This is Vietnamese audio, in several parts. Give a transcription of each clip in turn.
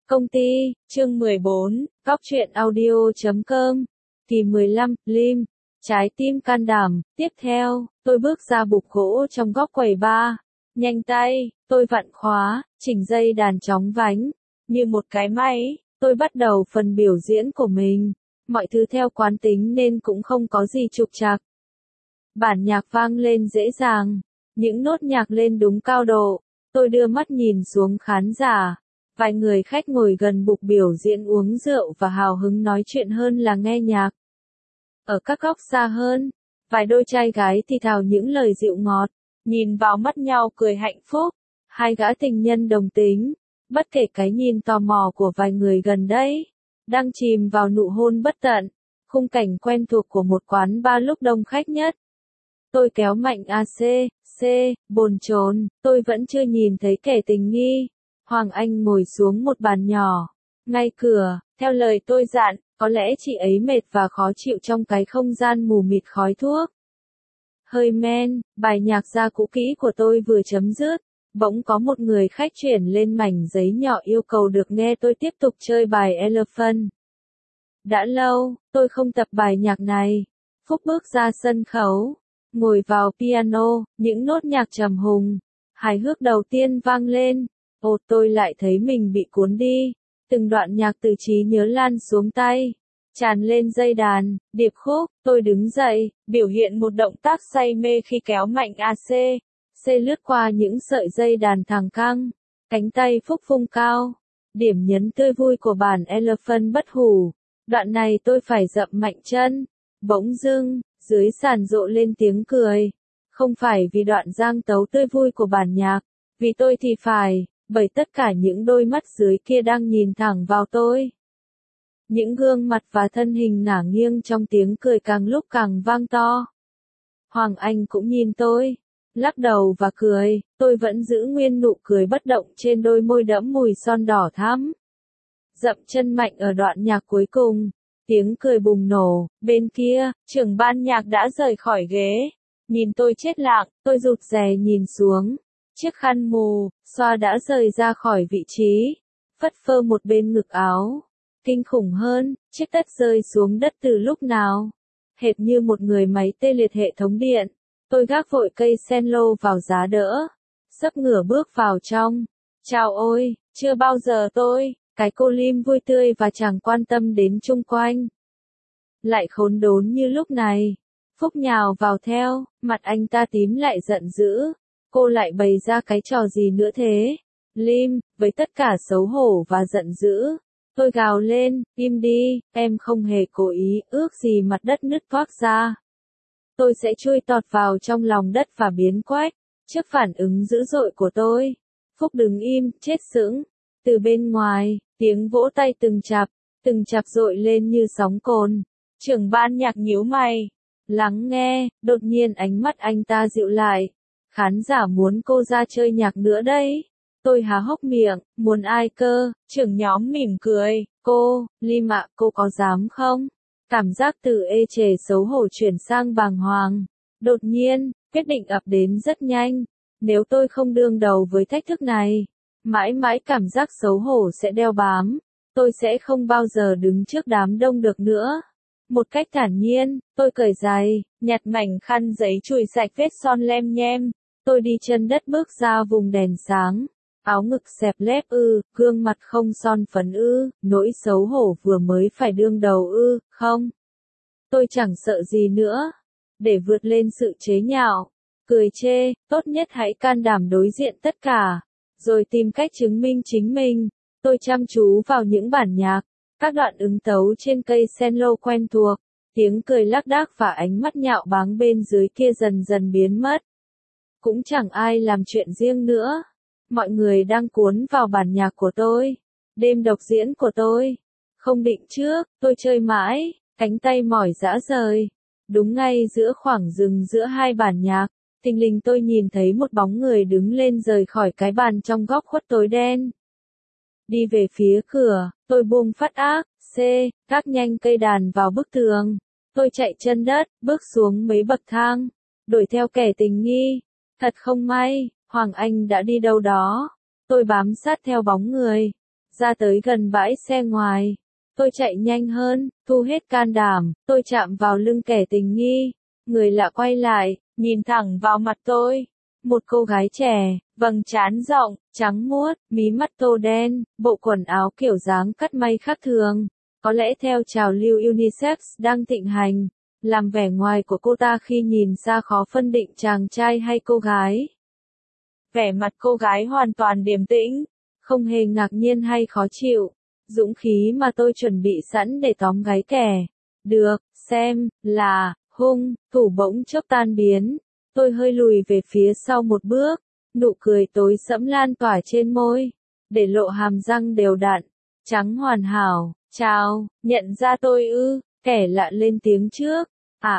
Công ty, chương 14, Góc truyện audio.com, kỳ 15, Lim, trái tim can đảm. Tiếp theo, tôi bước ra bục gỗ trong góc quầy bar. Nhanh tay, tôi vặn khóa, chỉnh dây đàn chóng vánh. Như một cái máy, tôi bắt đầu phần biểu diễn của mình. Mọi thứ theo quán tính nên cũng không có gì trục trặc. Bản nhạc vang lên dễ dàng, những nốt nhạc lên đúng cao độ. Tôi đưa mắt nhìn xuống khán giả. Vài người khách ngồi gần bục biểu diễn uống rượu và hào hứng nói chuyện hơn là nghe nhạc. Ở các góc xa hơn, vài đôi trai gái thì thào những lời dịu ngọt, nhìn vào mắt nhau cười hạnh phúc. Hai gã tình nhân đồng tính, bất kể cái nhìn tò mò của vài người gần đây, đang chìm vào nụ hôn bất tận, khung cảnh quen thuộc của một quán bar lúc đông khách nhất. Tôi kéo mạnh AC, bồn chồn, tôi vẫn chưa nhìn thấy kẻ tình nghi. Hoàng Anh ngồi xuống một bàn nhỏ, ngay cửa, theo lời tôi dặn, có lẽ chị ấy mệt và khó chịu trong cái không gian mù mịt khói thuốc. Hơi men, bài nhạc ra cũ kỹ của tôi vừa chấm dứt, bỗng có một người khách chuyển lên mảnh giấy nhỏ yêu cầu được nghe tôi tiếp tục chơi bài Elephant. Đã lâu, tôi không tập bài nhạc này. Phúc bước ra sân khấu, ngồi vào piano, những nốt nhạc trầm hùng, hài hước đầu tiên vang lên. Tôi lại thấy mình bị cuốn đi, từng đoạn nhạc từ trí nhớ lan xuống tay, tràn lên dây đàn, điệp khúc. Tôi đứng dậy, biểu hiện một động tác say mê khi kéo mạnh AC, lướt qua những sợi dây đàn thẳng căng, cánh tay Phúc phung cao, điểm nhấn tươi vui của bản Elephant bất hủ. Đoạn này tôi phải dậm mạnh chân, bỗng dưng, dưới sàn rộ lên tiếng cười, không phải vì đoạn giang tấu tươi vui của bản nhạc, vì tôi thì phải. Bởi tất cả những đôi mắt dưới kia đang nhìn thẳng vào tôi. Những gương mặt và thân hình ngả nghiêng trong tiếng cười càng lúc càng vang to. Hoàng Anh cũng nhìn tôi, lắc đầu và cười, tôi vẫn giữ nguyên nụ cười bất động trên đôi môi đẫm mùi son đỏ thắm. Dậm chân mạnh ở đoạn nhạc cuối cùng, tiếng cười bùng nổ, bên kia, trưởng ban nhạc đã rời khỏi ghế. Nhìn tôi chết lặng, tôi rụt rè nhìn xuống. Chiếc khăn mù, xoa đã rời ra khỏi vị trí, phất phơ một bên ngực áo. Kinh khủng hơn, chiếc tất rơi xuống đất từ lúc nào. Hệt như một người máy tê liệt hệ thống điện. Tôi gác vội cây sen lô vào giá đỡ, sấp ngửa bước vào trong. Chào ôi, chưa bao giờ tôi, cái cô Lim vui tươi và chẳng quan tâm đến chung quanh. Lại khốn đốn như lúc này. Phúc nhào vào theo, mặt anh ta tím lại giận dữ. Cô lại bày ra cái trò gì nữa thế? Lim, với tất cả xấu hổ và giận dữ, tôi gào lên, im đi, em không hề cố ý, ước gì mặt đất nứt toác ra. Tôi sẽ chui tọt vào trong lòng đất và biến quách. Trước phản ứng dữ dội của tôi, Phúc đứng im, chết sững. Từ bên ngoài, tiếng vỗ tay từng chặp dội lên như sóng cồn. Trưởng ban nhạc nhíu mày, lắng nghe, đột nhiên ánh mắt anh ta dịu lại. Khán giả muốn cô ra chơi nhạc nữa đấy. Tôi há hốc miệng, muốn ai cơ? Trưởng nhóm mỉm cười, cô, Lim ạ, cô có dám không? Cảm giác từ ê chề xấu hổ chuyển sang bàng hoàng. Đột nhiên, quyết định ập đến rất nhanh. Nếu tôi không đương đầu với thách thức này, mãi mãi cảm giác xấu hổ sẽ đeo bám. Tôi sẽ không bao giờ đứng trước đám đông được nữa. Một cách thản nhiên, tôi cởi giày, nhặt mảnh khăn giấy chùi sạch vết son lem nhem. Tôi đi chân đất bước ra vùng đèn sáng, áo ngực xẹp lép gương mặt không son phấn nỗi xấu hổ vừa mới phải đương đầu không. Tôi chẳng sợ gì nữa. Để vượt lên sự chế nhạo, cười chê, tốt nhất hãy can đảm đối diện tất cả, rồi tìm cách chứng minh chính mình. Tôi chăm chú vào những bản nhạc, các đoạn ứng tấu trên cây sen lô quen thuộc, tiếng cười lác đác và ánh mắt nhạo báng bên dưới kia dần dần biến mất. Cũng chẳng ai làm chuyện riêng nữa. Mọi người đang cuốn vào bản nhạc của tôi. Đêm độc diễn của tôi. Không định trước, tôi chơi mãi, cánh tay mỏi rã rời. Đúng ngay giữa khoảng rừng giữa hai bản nhạc, thình lình tôi nhìn thấy một bóng người đứng lên rời khỏi cái bàn trong góc khuất tối đen. Đi về phía cửa, tôi buông phát ác, gác nhanh cây đàn vào bức tường. Tôi chạy chân đất, bước xuống mấy bậc thang, đuổi theo kẻ tình nghi. Thật không may, Hoàng Anh đã đi đâu đó. Tôi bám sát theo bóng người. ra tới gần bãi xe ngoài. Tôi chạy nhanh hơn, thu hết can đảm, tôi chạm vào lưng kẻ tình nghi. Người lạ quay lại, nhìn thẳng vào mặt tôi. Một cô gái trẻ, vầng trán rộng, trắng muốt, mí mắt tô đen, bộ quần áo kiểu dáng cắt may khác thường. Có lẽ theo trào lưu unisex đang thịnh hành, làm vẻ ngoài của cô ta khi nhìn ra khó phân định chàng trai hay cô gái. Vẻ mặt cô gái hoàn toàn điềm tĩnh, không hề ngạc nhiên hay khó chịu. Dũng khí mà tôi chuẩn bị sẵn để tóm gái kẻ. Được, xem, là, hung, thủ bỗng chốc tan biến. Tôi hơi lùi về phía sau một bước, nụ cười tối sẫm lan tỏa trên môi, để lộ hàm răng đều đặn, trắng hoàn hảo. Chào, nhận ra tôi ư? Kẻ lạ lên tiếng trước.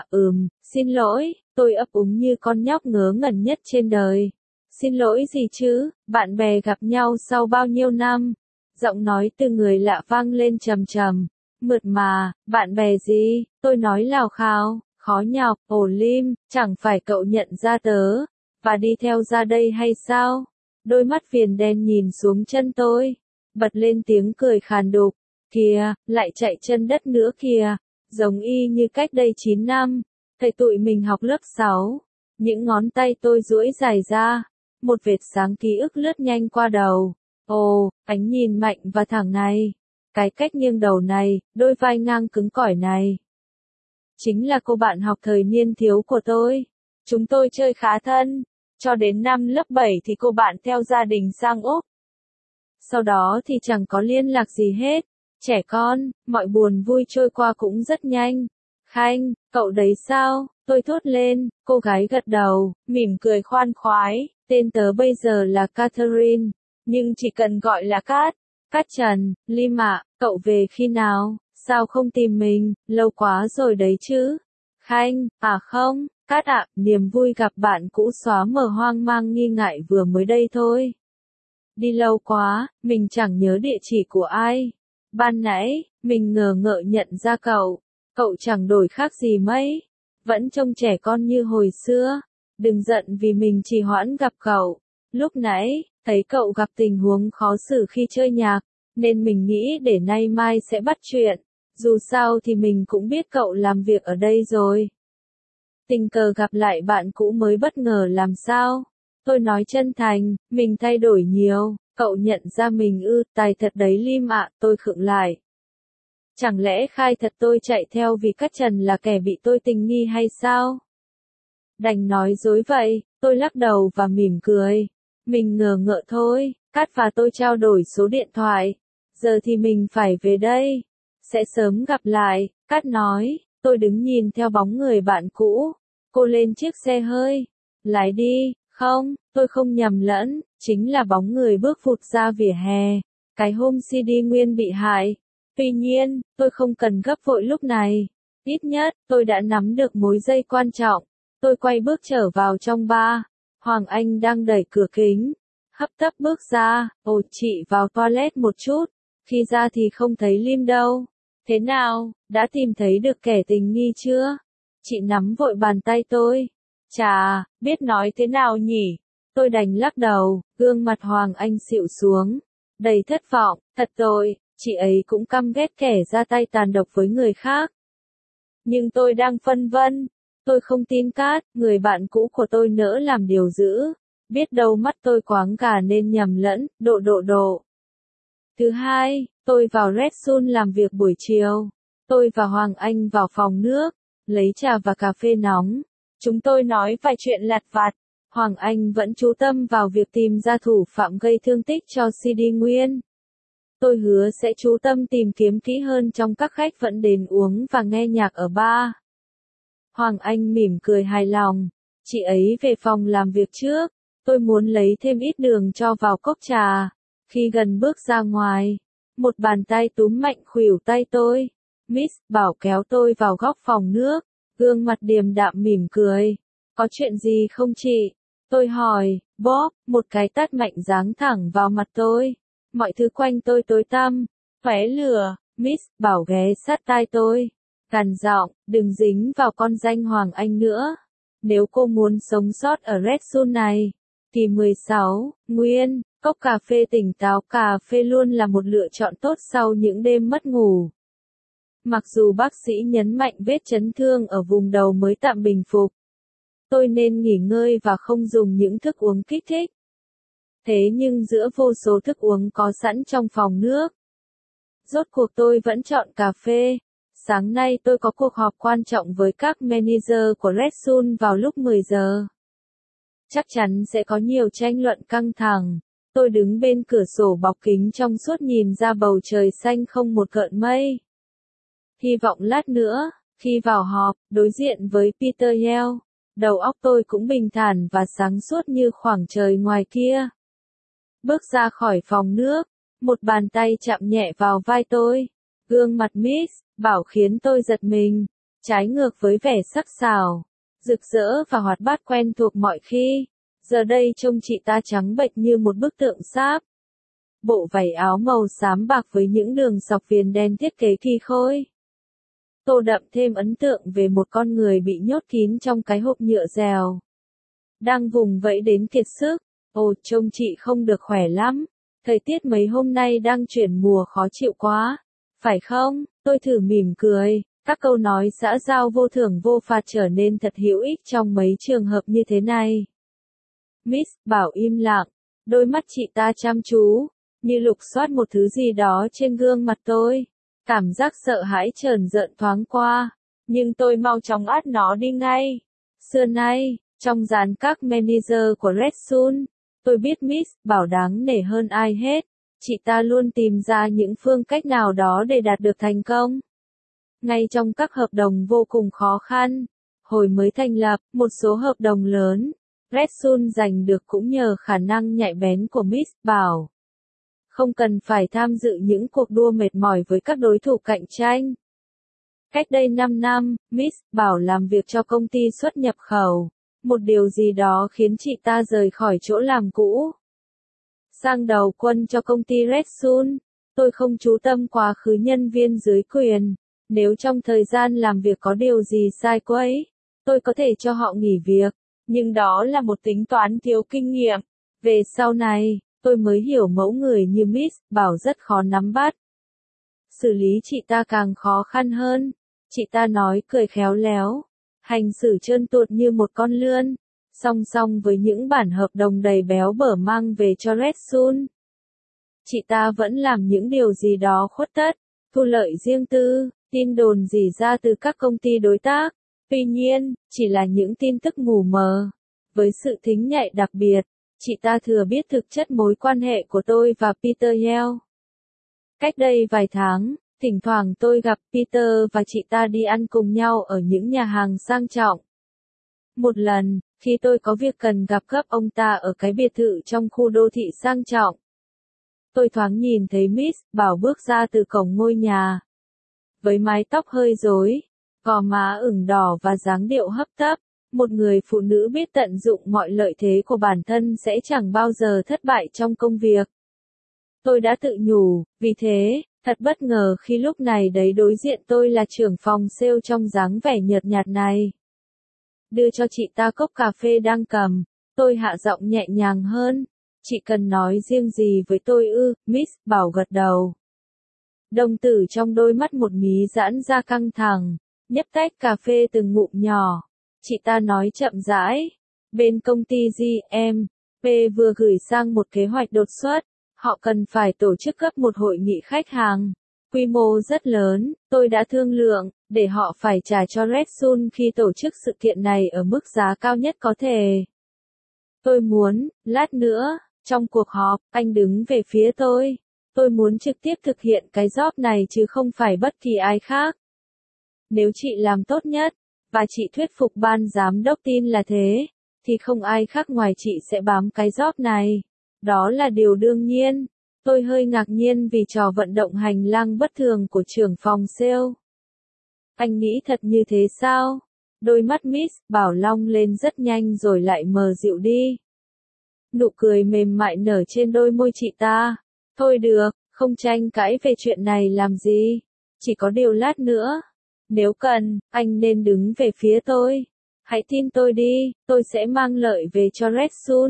Xin lỗi, tôi ấp úng như con nhóc ngớ ngẩn nhất trên đời. Xin lỗi gì chứ, bạn bè gặp nhau sau bao nhiêu năm. Giọng nói từ người lạ vang lên trầm trầm, mượt mà. Bạn bè gì? Tôi nói lào khào, khó nhọc. Ồ Lim, chẳng phải cậu nhận ra tớ, và đi theo ra đây hay sao? Đôi mắt viền đen nhìn xuống chân tôi, bật lên tiếng cười khàn đục. Kìa, lại chạy chân đất nữa kìa, giống y như cách đây 9 năm, thầy tụi mình học lớp 6. Những ngón tay tôi duỗi dài ra, một vệt sáng ký ức lướt nhanh qua đầu. Ồ, ánh nhìn mạnh và thẳng này, cái cách nghiêng đầu này, đôi vai ngang cứng cỏi này. Chính là cô bạn học thời niên thiếu của tôi. Chúng tôi chơi khá thân, cho đến năm lớp 7 thì cô bạn theo gia đình sang Úc. Sau đó thì chẳng có liên lạc gì hết. Trẻ con, mọi buồn vui trôi qua cũng rất nhanh. Khanh, cậu đấy sao? Tôi thốt lên, cô gái gật đầu, mỉm cười khoan khoái. Tên tớ bây giờ là Catherine, nhưng chỉ cần gọi là Cát. Cát Trần. Lim ạ, cậu về khi nào? Sao không tìm mình? Lâu quá rồi đấy chứ. Khanh, không, Cát ạ, niềm vui gặp bạn cũ xóa mờ hoang mang nghi ngại vừa mới đây thôi. Đi lâu quá, mình chẳng nhớ địa chỉ của ai. Ban nãy, mình ngờ ngợ nhận ra cậu. Cậu chẳng đổi khác gì mấy. Vẫn trông trẻ con như hồi xưa. Đừng giận vì mình trì hoãn gặp cậu. Lúc nãy, thấy cậu gặp tình huống khó xử khi chơi nhạc, nên mình nghĩ để nay mai sẽ bắt chuyện. Dù sao thì mình cũng biết cậu làm việc ở đây rồi. Tình cờ gặp lại bạn cũ mới bất ngờ làm sao? Tôi nói chân thành, mình thay đổi nhiều. Cậu nhận ra mình ư? Tài thật đấy Lim ạ. Tôi khựng lại. Chẳng lẽ khai thật tôi chạy theo vì Cát Trần là kẻ bị tôi tình nghi hay sao? Đành nói dối vậy. Tôi lắc đầu và mỉm cười. Mình ngờ ngợ thôi. Cát và tôi trao đổi số điện thoại. Giờ thì mình phải về đây. Sẽ sớm gặp lại. Cát nói. Tôi đứng nhìn theo bóng người bạn cũ. Cô lên chiếc xe hơi. Lái đi. Không, tôi không nhầm lẫn. Chính là bóng người bước vụt ra vỉa hè. Cái hôm CD Nguyên bị hại. Tuy nhiên, tôi không cần gấp vội lúc này. Ít nhất, tôi đã nắm được mối dây quan trọng. Tôi quay bước trở vào trong bar. Hoàng Anh đang đẩy cửa kính. Hấp tấp bước ra. Ồ, chị vào toilet một chút. Khi ra thì không thấy Lim đâu. Thế nào, đã tìm thấy được kẻ tình nghi chưa? Chị nắm vội bàn tay tôi. Chà, biết nói thế nào nhỉ? Tôi đành lắc đầu, gương mặt Hoàng Anh xịu xuống. Đầy thất vọng, thật tội, chị ấy cũng căm ghét kẻ ra tay tàn độc với người khác. Nhưng tôi đang phân vân. Tôi không tin Cát, người bạn cũ của tôi nỡ làm điều dữ. Biết đâu mắt tôi quáng gà nên nhầm lẫn, độ. Thứ hai, tôi vào Red Sun làm việc buổi chiều. Tôi và Hoàng Anh vào phòng nước, lấy trà và cà phê nóng. Chúng tôi nói vài chuyện lặt vặt. Hoàng Anh vẫn chú tâm vào việc tìm ra thủ phạm gây thương tích cho CD Nguyên. Tôi hứa sẽ chú tâm tìm kiếm kỹ hơn trong các khách vẫn đến uống và nghe nhạc ở bar. Hoàng Anh mỉm cười hài lòng. Chị ấy về phòng làm việc trước. Tôi muốn lấy thêm ít đường cho vào cốc trà. Khi gần bước ra ngoài, một bàn tay túm mạnh khuỷu tay tôi. Miss bảo kéo tôi vào góc phòng nước. Gương mặt điềm đạm mỉm cười. Có chuyện gì không chị? Tôi hỏi. Bob, một cái tát mạnh giáng thẳng vào mặt tôi. Mọi thứ quanh tôi tối tăm, tóe lửa. Miss bảo ghé sát tai tôi. Gằn giọng, đừng dính vào con danh Hoàng Anh nữa. Nếu cô muốn sống sót ở Red Sun này, thì 16, Nguyên, Cốc cà phê tỉnh táo cà phê luôn là một lựa chọn tốt sau những đêm mất ngủ. Mặc dù bác sĩ nhấn mạnh vết chấn thương ở vùng đầu mới tạm bình phục, tôi nên nghỉ ngơi và không dùng những thức uống kích thích. Thế nhưng giữa vô số thức uống có sẵn trong phòng nước, rốt cuộc tôi vẫn chọn cà phê. Sáng nay tôi có cuộc họp quan trọng với các manager của Red Sun vào lúc 10 giờ. Chắc chắn sẽ có nhiều tranh luận căng thẳng. Tôi đứng bên cửa sổ bọc kính trong suốt nhìn ra bầu trời xanh không một gợn mây. Hy vọng lát nữa, khi vào họp, đối diện với Peter Hill, đầu óc tôi cũng bình thản và sáng suốt như khoảng trời ngoài kia. Bước ra khỏi phòng nước, một bàn tay chạm nhẹ vào vai tôi. Gương mặt Miss Bảo khiến tôi giật mình, trái ngược với vẻ sắc sảo, rực rỡ và hoạt bát quen thuộc mọi khi. Giờ đây trông chị ta trắng bệch như một bức tượng sáp. Bộ váy áo màu xám bạc với những đường sọc viền đen thiết kế kỳ khôi, tô đậm thêm ấn tượng về một con người bị nhốt kín trong cái hộp nhựa dèo, đang vùng vẫy đến kiệt sức. Ồ, trông chị không được khỏe lắm. Thời tiết mấy hôm nay đang chuyển mùa khó chịu quá, phải không? Tôi thử mỉm cười. Các câu nói xã giao vô thưởng vô phạt trở nên thật hữu ích trong mấy trường hợp như thế này. Miss Bảo im lặng, đôi mắt chị ta chăm chú, như lục soát một thứ gì đó trên gương mặt tôi. Cảm giác sợ hãi chờn rợn thoáng qua, nhưng tôi mau chóng át nó đi ngay. Xưa nay, trong dàn các manager của Red Sun, tôi biết Miss Bảo đáng nể hơn ai hết. Chị ta luôn tìm ra những phương cách nào đó để đạt được thành công. Ngay trong các hợp đồng vô cùng khó khăn, hồi mới thành lập, một số hợp đồng lớn, Red Sun giành được cũng nhờ khả năng nhạy bén của Miss Bảo. Không cần phải tham dự những cuộc đua mệt mỏi với các đối thủ cạnh tranh. Cách đây 5 năm, Miss Bảo làm việc cho công ty xuất nhập khẩu. Một điều gì đó khiến chị ta rời khỏi chỗ làm cũ, sang đầu quân cho công ty Red Sun. Tôi không chú tâm quá khứ nhân viên dưới quyền. Nếu trong thời gian làm việc có điều gì sai quấy, tôi có thể cho họ nghỉ việc. Nhưng đó là một tính toán thiếu kinh nghiệm. Về sau này, tôi mới hiểu mẫu người như Miss Bảo rất khó nắm bắt. Xử lý chị ta càng khó khăn hơn. Chị ta nói cười khéo léo, hành xử trơn tuột như một con lươn, song song với những bản hợp đồng đầy béo bở mang về cho Red Sun. Chị ta vẫn làm những điều gì đó khuất tất, thu lợi riêng tư, tin đồn rỉ ra từ các công ty đối tác. Tuy nhiên, chỉ là những tin tức mù mờ. Với sự thính nhạy đặc biệt, chị ta thừa biết thực chất mối quan hệ của tôi và Peter Hill. Cách đây vài tháng, thỉnh thoảng tôi gặp Peter và chị ta đi ăn cùng nhau ở những nhà hàng sang trọng. Một lần, khi tôi có việc cần gặp gấp ông ta ở cái biệt thự trong khu đô thị sang trọng, tôi thoáng nhìn thấy Miss Bảo bước ra từ cổng ngôi nhà. Với mái tóc hơi rối, gò má ửng đỏ và dáng điệu hấp tấp, một người phụ nữ biết tận dụng mọi lợi thế của bản thân sẽ chẳng bao giờ thất bại trong công việc. Tôi đã tự nhủ, vì thế, thật bất ngờ khi lúc này đấy đối diện tôi là trưởng phòng sale trong dáng vẻ nhợt nhạt này. Đưa cho chị ta cốc cà phê đang cầm, tôi hạ giọng nhẹ nhàng hơn. Chị cần nói riêng gì với tôi ư? Miss Bảo gật đầu. Đồng tử trong đôi mắt một mí giãn ra căng thẳng, nhấp tách cà phê từng ngụm nhỏ. Chị ta nói chậm rãi. Bên công ty GMP vừa gửi sang một kế hoạch đột xuất. Họ cần phải tổ chức gấp một hội nghị khách hàng. Quy mô rất lớn, tôi đã thương lượng, để họ phải trả cho Red Sun khi tổ chức sự kiện này ở mức giá cao nhất có thể. Tôi muốn, lát nữa, trong cuộc họp, anh đứng về phía tôi. Tôi muốn trực tiếp thực hiện cái job này chứ không phải bất kỳ ai khác. Nếu chị làm tốt nhất, và chị thuyết phục ban giám đốc tin là thế, thì không ai khác ngoài chị sẽ bám cái job này. Đó là điều đương nhiên. Tôi hơi ngạc nhiên vì trò vận động hành lang bất thường của trưởng phòng sale. Anh nghĩ thật như thế sao? Đôi mắt Miss Bảo long lên rất nhanh rồi lại mờ dịu đi. Nụ cười mềm mại nở trên đôi môi chị ta. Thôi được, không tranh cãi về chuyện này làm gì. Chỉ có điều lát nữa. Nếu cần, anh nên đứng về phía tôi. Hãy tin tôi đi, tôi sẽ mang lợi về cho Red Sun.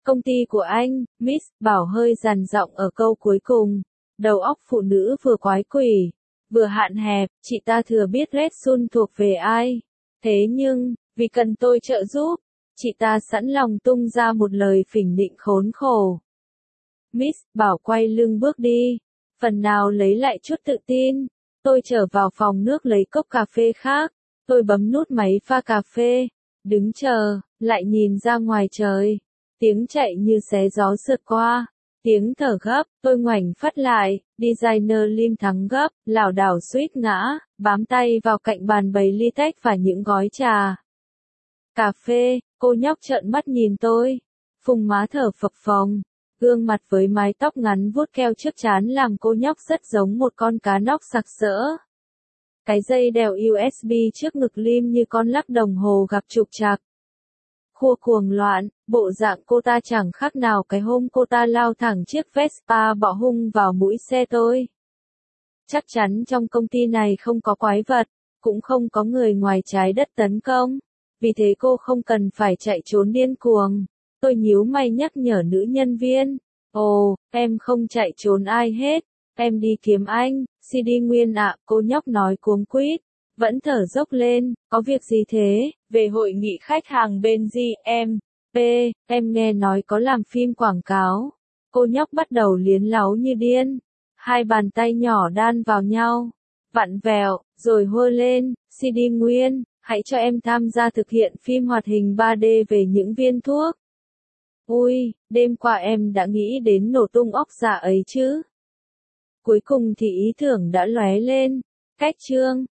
Công ty của anh, Miss Bảo hơi dằn giọng ở câu cuối cùng. Đầu óc phụ nữ vừa quái quỷ, vừa hạn hẹp, chị ta thừa biết Red Sun thuộc về ai. Thế nhưng, vì cần tôi trợ giúp, chị ta sẵn lòng tung ra một lời phỉnh định khốn khổ. Miss Bảo quay lưng bước đi, phần nào lấy lại chút tự tin. Tôi trở vào phòng nước lấy cốc cà phê khác. Tôi bấm nút máy pha cà phê, đứng chờ, lại nhìn ra ngoài trời. Tiếng chạy như xé gió sượt qua, tiếng thở gấp, tôi ngoảnh phát lại, designer Lim thắng gấp, lảo đảo suýt ngã, bám tay vào cạnh bàn bày ly tách và những gói trà. Cà phê, cô nhóc trợn mắt nhìn tôi, phùng má thở phập phồng, gương mặt với mái tóc ngắn vuốt keo trước trán làm cô nhóc rất giống một con cá nóc sặc sỡ. Cái dây đeo USB trước ngực Lim như con lắc đồng hồ gặp trục trặc. Khua cuồng loạn, bộ dạng cô ta chẳng khác nào cái hôm cô ta lao thẳng chiếc Vespa bọ hung vào mũi xe tôi. Chắc chắn trong công ty này không có quái vật, cũng không có người ngoài trái đất tấn công. Vì thế cô không cần phải chạy trốn điên cuồng. Tôi nhíu mày nhắc nhở nữ nhân viên. Ồ, em không chạy trốn ai hết. Em đi kiếm anh, CD Nguyên ạ, cô nhóc nói cuống quýt. Vẫn thở dốc lên, có việc gì thế? Về hội nghị khách hàng bên GM, em nghe nói có làm phim quảng cáo. Cô nhóc bắt đầu liến láu như điên. Hai bàn tay nhỏ đan vào nhau, vặn vẹo, rồi hô lên, CD Nguyên, hãy cho em tham gia thực hiện phim hoạt hình 3D về những viên thuốc. Ui, đêm qua em đã nghĩ đến nổ tung óc dạ ấy chứ. Cuối cùng thì ý tưởng đã lóe lên. Cách chương